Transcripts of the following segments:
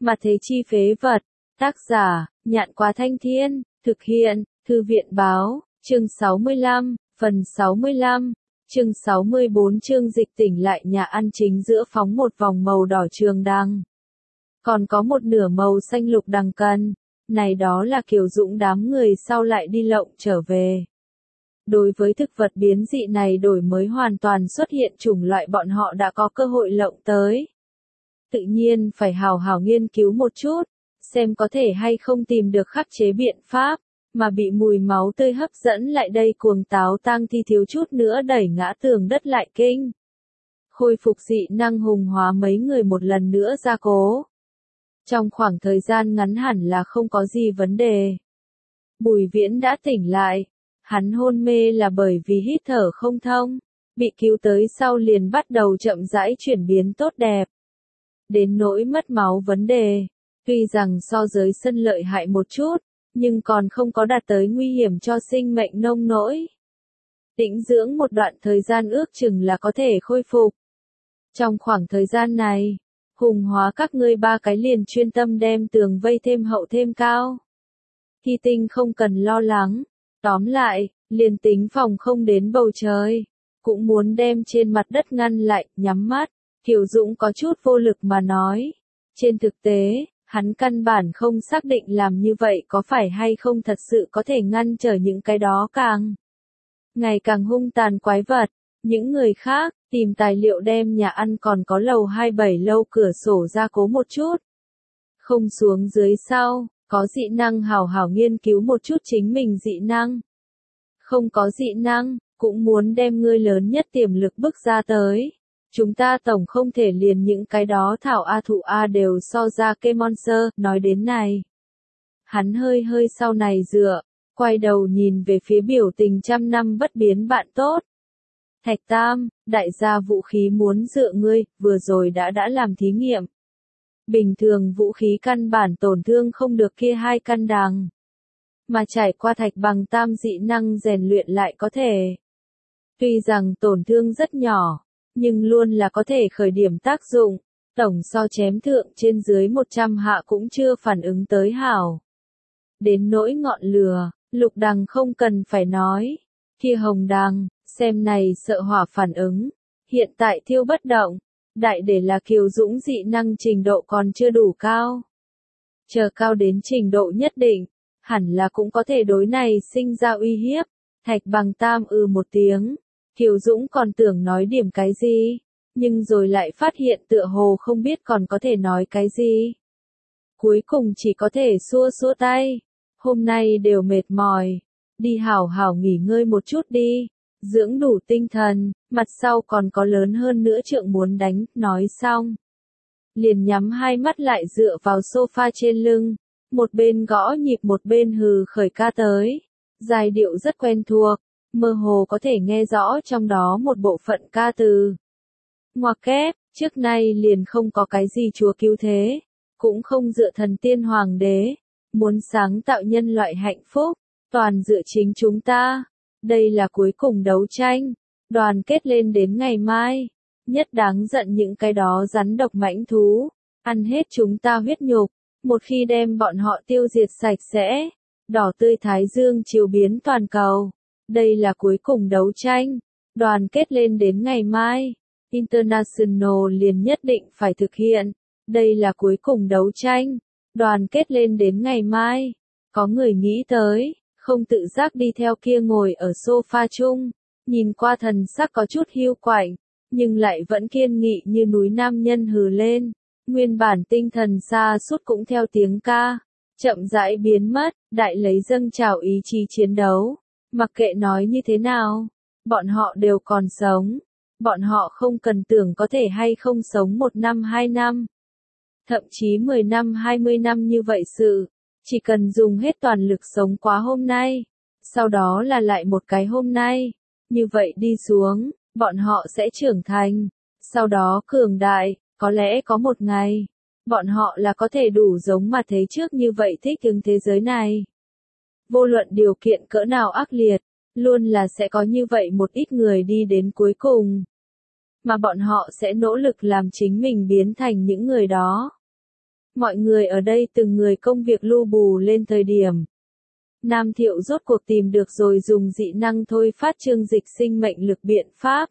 Mà thế chi phế vật. Tác giả, Nhạn Quá Thanh Thiên, thực hiện, Thư viện báo, chương 65, phần 65, chương 64 chương dịch tỉnh lại nhà ăn chính giữa phóng một vòng màu đỏ trường đằng. Còn có một nửa màu xanh lục đằng cần, này đó là Kiều Dũng đám người sau lại đi lộng trở về. Đối với thực vật biến dị này đổi mới hoàn toàn xuất hiện chủng loại bọn họ đã có cơ hội lộng tới. Tự nhiên phải hào hào nghiên cứu một chút, xem có thể hay không tìm được khắc chế biện pháp, mà bị mùi máu tươi hấp dẫn lại đây cuồng táo tang thi thiếu chút nữa đẩy ngã tường đất lại kinh. Khôi phục dị năng hùng hóa mấy người một lần nữa gia cố. Trong khoảng thời gian ngắn hẳn là không có gì vấn đề. Bùi Viễn đã tỉnh lại, hắn hôn mê là bởi vì hít thở không thông, bị cứu tới sau liền bắt đầu chậm rãi chuyển biến tốt đẹp. Đến nỗi mất máu vấn đề, tuy rằng so giới sân lợi hại một chút, nhưng còn không có đạt tới nguy hiểm cho sinh mệnh nông nỗi. Tĩnh dưỡng một đoạn thời gian ước chừng là có thể khôi phục. Trong khoảng thời gian này, hùng hóa các ngươi ba cái liền chuyên tâm đem tường vây thêm hậu thêm cao. Thi Tinh không cần lo lắng, tóm lại, liền tính phòng không đến bầu trời, cũng muốn đem trên mặt đất ngăn lại, nhắm mắt. Kiều Dũng có chút vô lực mà nói. Trên thực tế, hắn căn bản không xác định làm như vậy có phải hay không thật sự có thể ngăn trở những cái đó ngày càng hung tàn quái vật. Những người khác, tìm tài liệu đem nhà ăn còn có lầu 27 lâu cửa sổ ra cố một chút. Không xuống dưới sau, có dị năng hào hào nghiên cứu một chút chính mình dị năng. Không có dị năng, cũng muốn đem ngươi lớn nhất tiềm lực bức ra tới. Chúng ta tổng không thể liền những cái đó thảo A thụ A đều so ra cây monster, nói đến này. Hắn hơi sau này dựa, quay đầu nhìn về phía biểu tình trăm năm bất biến bạn tốt. Thạch Tam, đại gia vũ khí muốn dựa ngươi, vừa rồi đã làm thí nghiệm. Bình thường vũ khí căn bản tổn thương không được kia hai căn đằng. Mà trải qua Thạch Bằng Tam dị năng rèn luyện lại có thể. Tuy rằng tổn thương rất nhỏ, nhưng luôn là có thể khởi điểm tác dụng, tổng so chém thượng trên dưới 100 hạ cũng chưa phản ứng tới hảo. Đến nỗi ngọn lửa, lục đằng không cần phải nói, kia hồng đằng, xem này sợ hỏa phản ứng, hiện tại thiêu bất động, đại để là Kiều Dũng dị năng trình độ còn chưa đủ cao. Chờ cao đến trình độ nhất định, hẳn là cũng có thể đối này sinh ra uy hiếp. Thạch Bằng Tam một tiếng. Kiều Dũng còn tưởng nói điểm cái gì, nhưng rồi lại phát hiện tựa hồ không biết còn có thể nói cái gì. Cuối cùng chỉ có thể xua tay. Hôm nay đều mệt mỏi, đi hảo hảo nghỉ ngơi một chút đi, dưỡng đủ tinh thần, mặt sau còn có lớn hơn nữa trượng muốn đánh, nói xong. Liền nhắm hai mắt lại dựa vào sofa trên lưng, một bên gõ nhịp một bên hừ khởi ca tới. Giai điệu rất quen thuộc. Mơ hồ có thể nghe rõ trong đó một bộ phận ca từ. Ngoặc kép, trước nay liền không có cái gì chúa cứu thế, cũng không dựa thần tiên hoàng đế, muốn sáng tạo nhân loại hạnh phúc, toàn dựa chính chúng ta. Đây là cuối cùng đấu tranh, đoàn kết lên đến ngày mai, nhất đáng giận những cái đó rắn độc mãnh thú, ăn hết chúng ta huyết nhục, một khi đem bọn họ tiêu diệt sạch sẽ, đỏ tươi thái dương chiếu biến toàn cầu. Đây là cuối cùng đấu tranh, đoàn kết lên đến ngày mai, International liền nhất định phải thực hiện, đây là cuối cùng đấu tranh, đoàn kết lên đến ngày mai. Có người nghĩ tới, không tự giác đi theo kia ngồi ở sofa chung, nhìn qua thần sắc có chút hiu quạnh, nhưng lại vẫn kiên nghị như núi nam nhân hừ lên, nguyên bản tinh thần xa suốt cũng theo tiếng ca, chậm rãi biến mất, đại lấy dâng trào ý chí chiến đấu. Mặc kệ nói như thế nào, bọn họ đều còn sống, bọn họ không cần tưởng có thể hay không sống 1 năm 2 năm, thậm chí 10 năm 20 năm như vậy sự, chỉ cần dùng hết toàn lực sống quá hôm nay, sau đó là lại một cái hôm nay, như vậy đi xuống, bọn họ sẽ trưởng thành, sau đó cường đại, có lẽ có một ngày, bọn họ là có thể đủ giống mà thế trước như vậy thích ứng thế giới này. Vô luận điều kiện cỡ nào ác liệt, luôn là sẽ có như vậy một ít người đi đến cuối cùng. Mà bọn họ sẽ nỗ lực làm chính mình biến thành những người đó. mọi người ở đây từng người công việc lu bù lên thời điểm. Nam Thiệu rốt cuộc tìm được rồi dùng dị năng thôi phát chương dịch sinh mệnh lực biện pháp.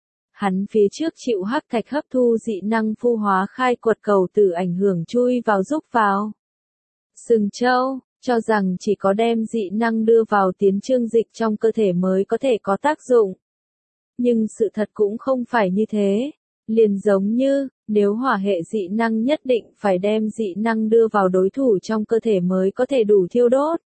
Hắn phía trước chịu hắc thạch hấp thu dị năng phu hóa khai quật cầu tử ảnh hưởng chui vào rúc vào Sừng Châu, cho rằng chỉ có đem dị năng đưa vào tiến chương dịch trong cơ thể mới có thể có tác dụng. Nhưng sự thật cũng không phải như thế. Liền giống như, nếu hỏa hệ dị năng nhất định phải đem dị năng đưa vào đối thủ trong cơ thể mới có thể đủ thiêu đốt.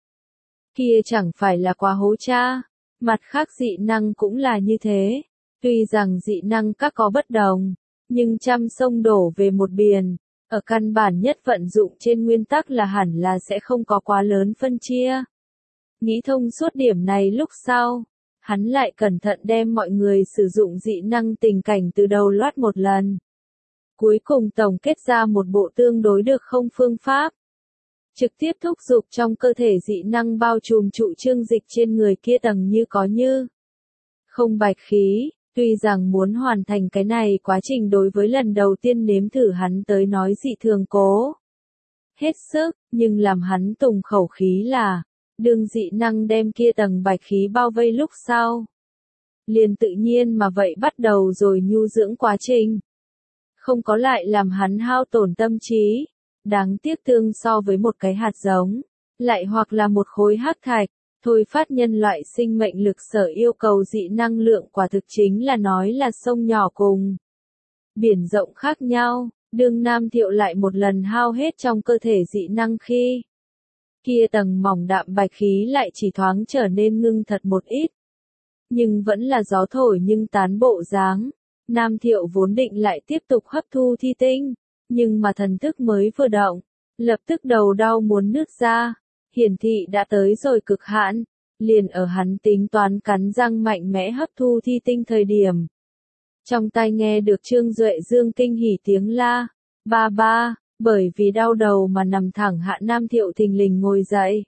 Kia chẳng phải là quá hố cha. Mặt khác dị năng cũng là như thế. Tuy rằng dị năng các có bất đồng, nhưng trăm sông đổ về một biển, ở căn bản nhất vận dụng trên nguyên tắc là hẳn là sẽ không có quá lớn phân chia. Nghĩ thông suốt điểm này lúc sau, hắn lại cẩn thận đem mọi người sử dụng dị năng tình cảnh từ đầu loát một lần. Cuối cùng tổng kết ra một bộ tương đối được không phương pháp. Trực tiếp thúc giục trong cơ thể dị năng bao trùm trụ chương dịch trên người kia tầng như có như không bạch khí. Tuy rằng muốn hoàn thành cái này quá trình đối với lần đầu tiên nếm thử hắn tới nói dị thường cố hết sức, nhưng làm hắn tùng khẩu khí là, đương dị năng đem kia tầng bạch khí bao vây lúc sau. Liền tự nhiên mà vậy bắt đầu rồi nhu dưỡng quá trình. Không có lại làm hắn hao tổn tâm trí, đáng tiếc tương so với một cái hạt giống, lại hoặc là một khối hắc thạch. Thôi phát nhân loại sinh mệnh lực sở yêu cầu dị năng lượng quả thực chính là nói là sông nhỏ cùng biển rộng khác nhau, đương Nam Thiệu lại một lần hao hết trong cơ thể dị năng khi kia tầng mỏng đạm bạch khí lại chỉ thoáng trở nên ngưng thật một ít. Nhưng vẫn là gió thổi nhưng tán bộ dáng, Nam Thiệu vốn định lại tiếp tục hấp thu thi tinh, nhưng mà thần thức mới vừa động, lập tức đầu đau muốn nứt ra. Hiển thị đã tới rồi cực hạn, liền ở hắn tính toán cắn răng mạnh mẽ hấp thu thi tinh thời điểm. Trong tai nghe được Trương Duệ Dương kinh hỉ tiếng la, ba ba, bởi vì đau đầu mà nằm thẳng hạ Nam Thiệu thình lình ngồi dậy.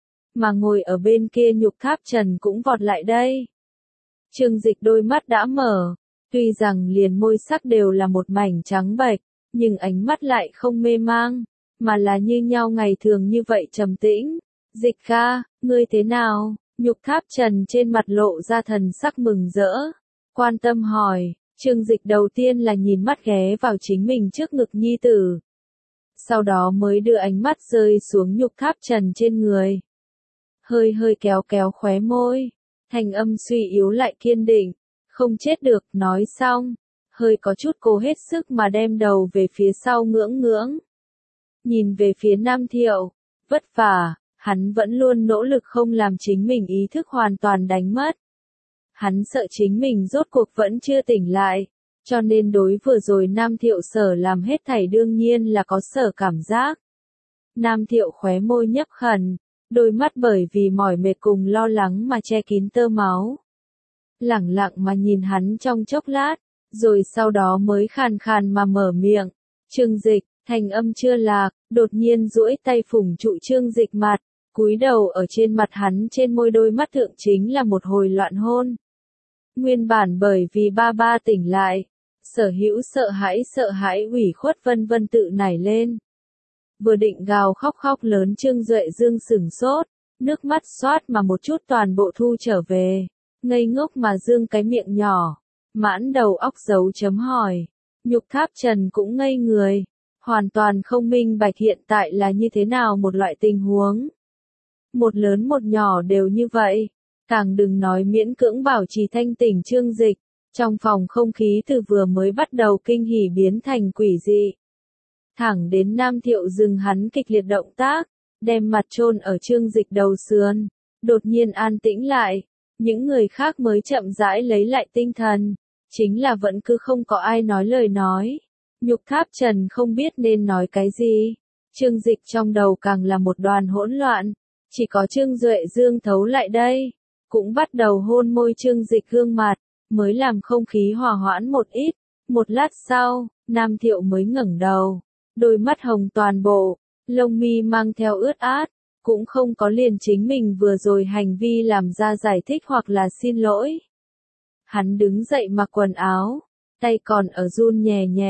Mà ngồi ở bên kia Nhục Tháp Trần cũng vọt lại đây. Trương Dịch đôi mắt đã mở, tuy rằng liền môi sắc đều là một mảnh trắng bệch, nhưng ánh mắt lại không mê mang. Mà là như nhau ngày thường như vậy trầm tĩnh. Dịch ca, ngươi thế nào? Nhục Tháp Trần trên mặt lộ ra thần sắc mừng rỡ. Quan tâm hỏi, Trương Dịch đầu tiên là nhìn mắt ghé vào chính mình trước ngực nhi tử. Sau đó mới đưa ánh mắt rơi xuống Nhục Tháp Trần trên người. Hơi hơi kéo kéo khóe môi. Thanh âm suy yếu lại kiên định. Không chết được, nói xong. Hơi có chút cố hết sức mà đem đầu về phía sau ngưỡng ngưỡng. Nhìn về phía Nam Thiệu, vất vả, hắn vẫn luôn nỗ lực không làm chính mình ý thức hoàn toàn đánh mất. Hắn sợ chính mình rốt cuộc vẫn chưa tỉnh lại, cho nên đối vừa rồi Nam Thiệu sở làm hết thảy đương nhiên là có sở cảm giác. Nam Thiệu khóe môi nhấp khẩn, đôi mắt bởi vì mỏi mệt cùng lo lắng mà che kín tơ máu. Lẳng lặng mà nhìn hắn trong chốc lát, rồi sau đó mới khàn khàn mà mở miệng, Trương Dịch. Thanh âm chưa lạc, đột nhiên duỗi tay phủng trụ Trương Dịch mặt, cúi đầu ở trên mặt hắn trên môi đôi mắt thượng chính là một hồi loạn hôn. Nguyên bản bởi vì ba ba tỉnh lại, sở hữu sợ hãi ủy khuất vân vân tự nảy lên. Vừa định gào khóc khóc lớn Trương Duệ Dương sửng sốt, nước mắt xoát mà một chút toàn bộ thu trở về, ngây ngốc mà dương cái miệng nhỏ, mãn đầu óc dấu chấm hỏi. Nhục Tháp Trần cũng ngây người. Hoàn toàn không minh bạch hiện tại là như thế nào một loại tình huống. Một lớn một nhỏ đều như vậy, càng đừng nói miễn cưỡng bảo trì thanh tỉnh Trương Dịch, trong phòng không khí từ vừa mới bắt đầu kinh hỉ biến thành quỷ dị. Thẳng đến Nam Thiệu dừng hắn kịch liệt động tác, đem mặt chôn ở Trương Dịch đầu sườn, đột nhiên an tĩnh lại, những người khác mới chậm rãi lấy lại tinh thần, chính là vẫn cứ không có ai nói lời nói. Nhục Tháp Trần không biết nên nói cái gì. Trương Dịch trong đầu càng là một đoàn hỗn loạn. Chỉ có Trương Duệ Dương thấu lại đây. Cũng bắt đầu hôn môi Trương Dịch gương mặt. Mới làm không khí hòa hoãn một ít. Một lát sau, Nam Thiệu mới ngẩng đầu. Đôi mắt hồng toàn bộ. Lông mi mang theo ướt át. Cũng không có liền chính mình vừa rồi hành vi làm ra giải thích hoặc là xin lỗi. Hắn đứng dậy mặc quần áo. Tay còn ở run nhẹ nhẹ.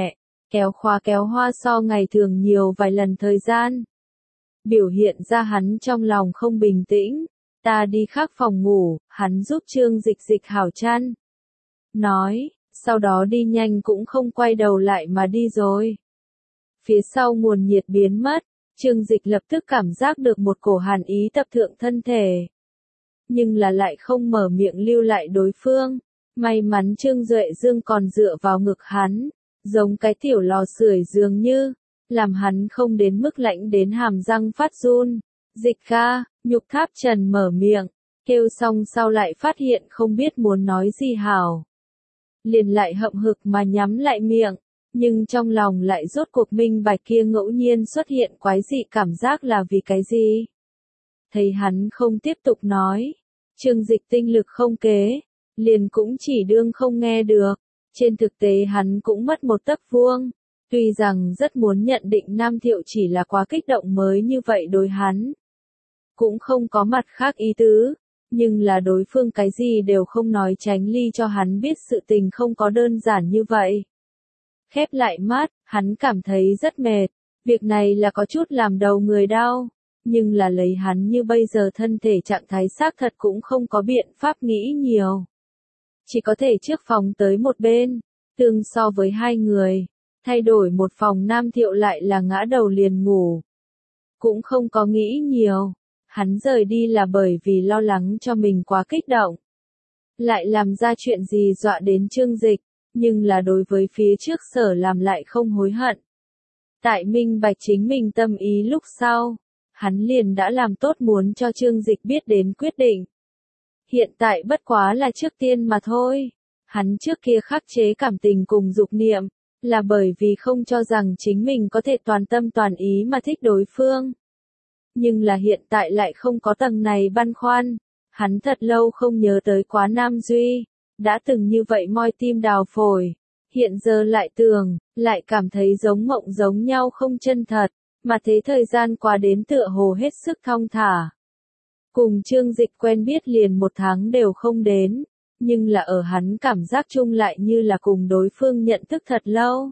kéo khóa kéo hoa so ngày thường nhiều vài lần thời gian. Biểu hiện ra hắn trong lòng không bình tĩnh. Ta đi khác phòng ngủ, hắn giúp Trương Dịch dịch hảo chăn. Nói, sau đó đi nhanh cũng không quay đầu lại mà đi rồi. Phía sau nguồn nhiệt biến mất, Trương Dịch lập tức cảm giác được một cổ hàn ý tập thượng thân thể. Nhưng là lại không mở miệng lưu lại đối phương. May mắn Trương Duệ Dương còn dựa vào ngực hắn, giống cái tiểu lò sưởi dường như, làm hắn không đến mức lạnh đến hàm răng phát run. Dịch ca, Nhục Tháp Trần mở miệng, kêu xong sau lại phát hiện không biết muốn nói gì hảo. Liền lại hậm hực mà nhắm lại miệng, nhưng trong lòng lại rốt cuộc minh bạch kia ngẫu nhiên xuất hiện quái dị cảm giác là vì cái gì. Thấy hắn không tiếp tục nói, Trương Dịch tinh lực không kế, liền cũng chỉ đương không nghe được. Trên thực tế hắn cũng mất một tấc vuông. Tuy rằng rất muốn nhận định Nam Thiệu chỉ là quá kích động mới như vậy đối hắn. Cũng không có mặt khác ý tứ, nhưng là đối phương cái gì đều không nói tránh ly cho hắn biết sự tình không có đơn giản như vậy. Khép lại mắt, hắn cảm thấy rất mệt, việc này là có chút làm đầu người đau, nhưng là lấy hắn như bây giờ thân thể trạng thái xác thật cũng không có biện pháp nghĩ nhiều. Chỉ có thể trước phòng tới một bên, tương so với hai người, thay đổi một phòng Nam Thiệu lại là ngã đầu liền ngủ. Cũng không có nghĩ nhiều, hắn rời đi là bởi vì lo lắng cho mình quá kích động. Lại làm ra chuyện gì dọa đến Trương Dịch, nhưng là đối với phía trước sở làm lại không hối hận. Tại minh bạch chính mình tâm ý lúc sau, hắn liền đã làm tốt muốn cho Trương Dịch biết đến quyết định. Hiện tại bất quá là trước tiên mà thôi. Hắn trước kia khắc chế cảm tình cùng dục niệm, là bởi vì không cho rằng chính mình có thể toàn tâm toàn ý mà thích đối phương. Nhưng là hiện tại lại không có tầng này băn khoăn. Hắn thật lâu không nhớ tới quá Nam Duy, đã từng như vậy moi tim đào phổi. Hiện giờ lại tưởng, lại cảm thấy giống mộng giống nhau không chân thật, mà thế thời gian qua đến tựa hồ hết sức thong thả. Cùng Trương Dịch quen biết liền 1 tháng đều không đến, nhưng là ở hắn cảm giác chung lại như là cùng đối phương nhận thức thật lâu.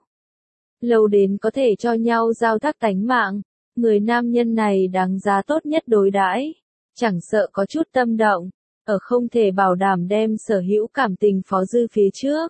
Lâu đến có thể cho nhau giao thác tánh mạng, người nam nhân này đáng giá tốt nhất đối đãi, chẳng sợ có chút tâm động, ở không thể bảo đảm đem sở hữu cảm tình phó dư phía trước.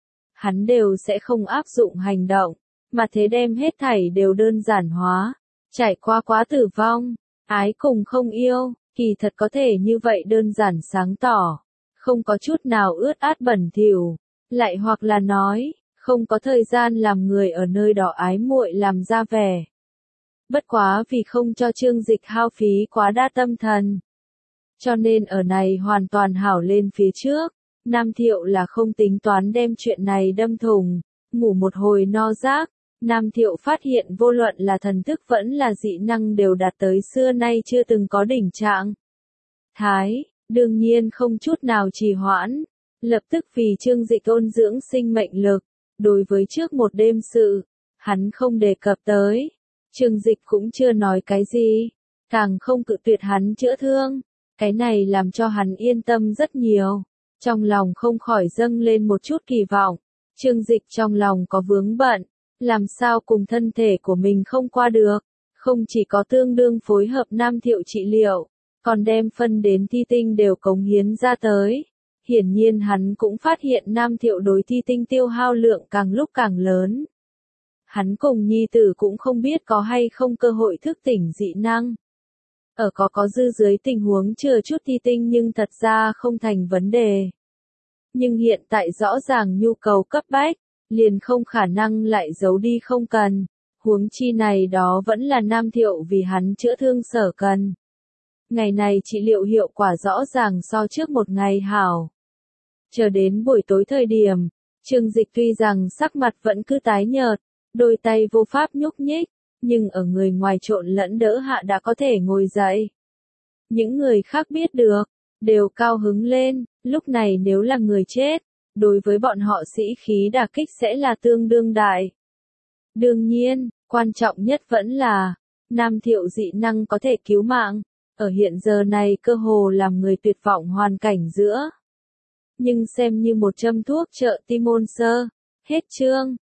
Hắn đều sẽ không áp dụng hành động, mà thế đem hết thảy đều đơn giản hóa, trải qua quá tử vong, ái cùng không yêu, kỳ thật có thể như vậy đơn giản sáng tỏ, không có chút nào ướt át bẩn thỉu, lại hoặc là nói, không có thời gian làm người ở nơi đó ái muội làm ra vẻ. Bất quá vì không cho Trương Dịch hao phí quá đa tâm thần. Cho nên ở này hoàn toàn hảo lên phía trước, Nam Thiệu là không tính toán đem chuyện này đâm thùng, ngủ một hồi no rác, Nam Thiệu phát hiện vô luận là thần thức vẫn là dị năng đều đạt tới xưa nay chưa từng có đỉnh trạng. Thái, đương nhiên không chút nào trì hoãn, lập tức vì Trương Dịch ôn dưỡng sinh mệnh lực, đối với trước một đêm sự, hắn không đề cập tới, Trương Dịch cũng chưa nói cái gì, càng không cự tuyệt hắn chữa thương, cái này làm cho hắn yên tâm rất nhiều, trong lòng không khỏi dâng lên một chút kỳ vọng, Trương Dịch trong lòng có vướng bận, làm sao cùng thân thể của mình không qua được, không chỉ có tương đương phối hợp Nam Thiệu trị liệu, còn đem phân đến thi tinh đều cống hiến ra tới. Hiển nhiên hắn cũng phát hiện Nam Thiệu đối thi tinh tiêu hao lượng càng lúc càng lớn. Hắn cùng nhi tử cũng không biết có hay không cơ hội thức tỉnh dị năng. Ở có dư dưới tình huống chừa chút thi tinh nhưng thật ra không thành vấn đề. Nhưng hiện tại rõ ràng nhu cầu cấp bách, liền không khả năng lại giấu đi không cần. Huống chi này đó vẫn là Nam Thiệu vì hắn chữa thương sở cần. Ngày này trị liệu hiệu quả rõ ràng so trước một ngày hảo. Chờ đến buổi tối thời điểm, Trương Dịch tuy rằng sắc mặt vẫn cứ tái nhợt, đôi tay vô pháp nhúc nhích, nhưng ở người ngoài trộn lẫn đỡ hạ đã có thể ngồi dậy. Những người khác biết được, đều cao hứng lên, lúc này nếu là người chết, đối với bọn họ sĩ khí đả kích sẽ là tương đương đại. Đương nhiên, quan trọng nhất vẫn là, Nam Thiệu dị năng có thể cứu mạng, ở hiện giờ này cơ hồ làm người tuyệt vọng hoàn cảnh giữa. Nhưng xem như một châm thuốc trợ tim ôn sơ. Hết chương.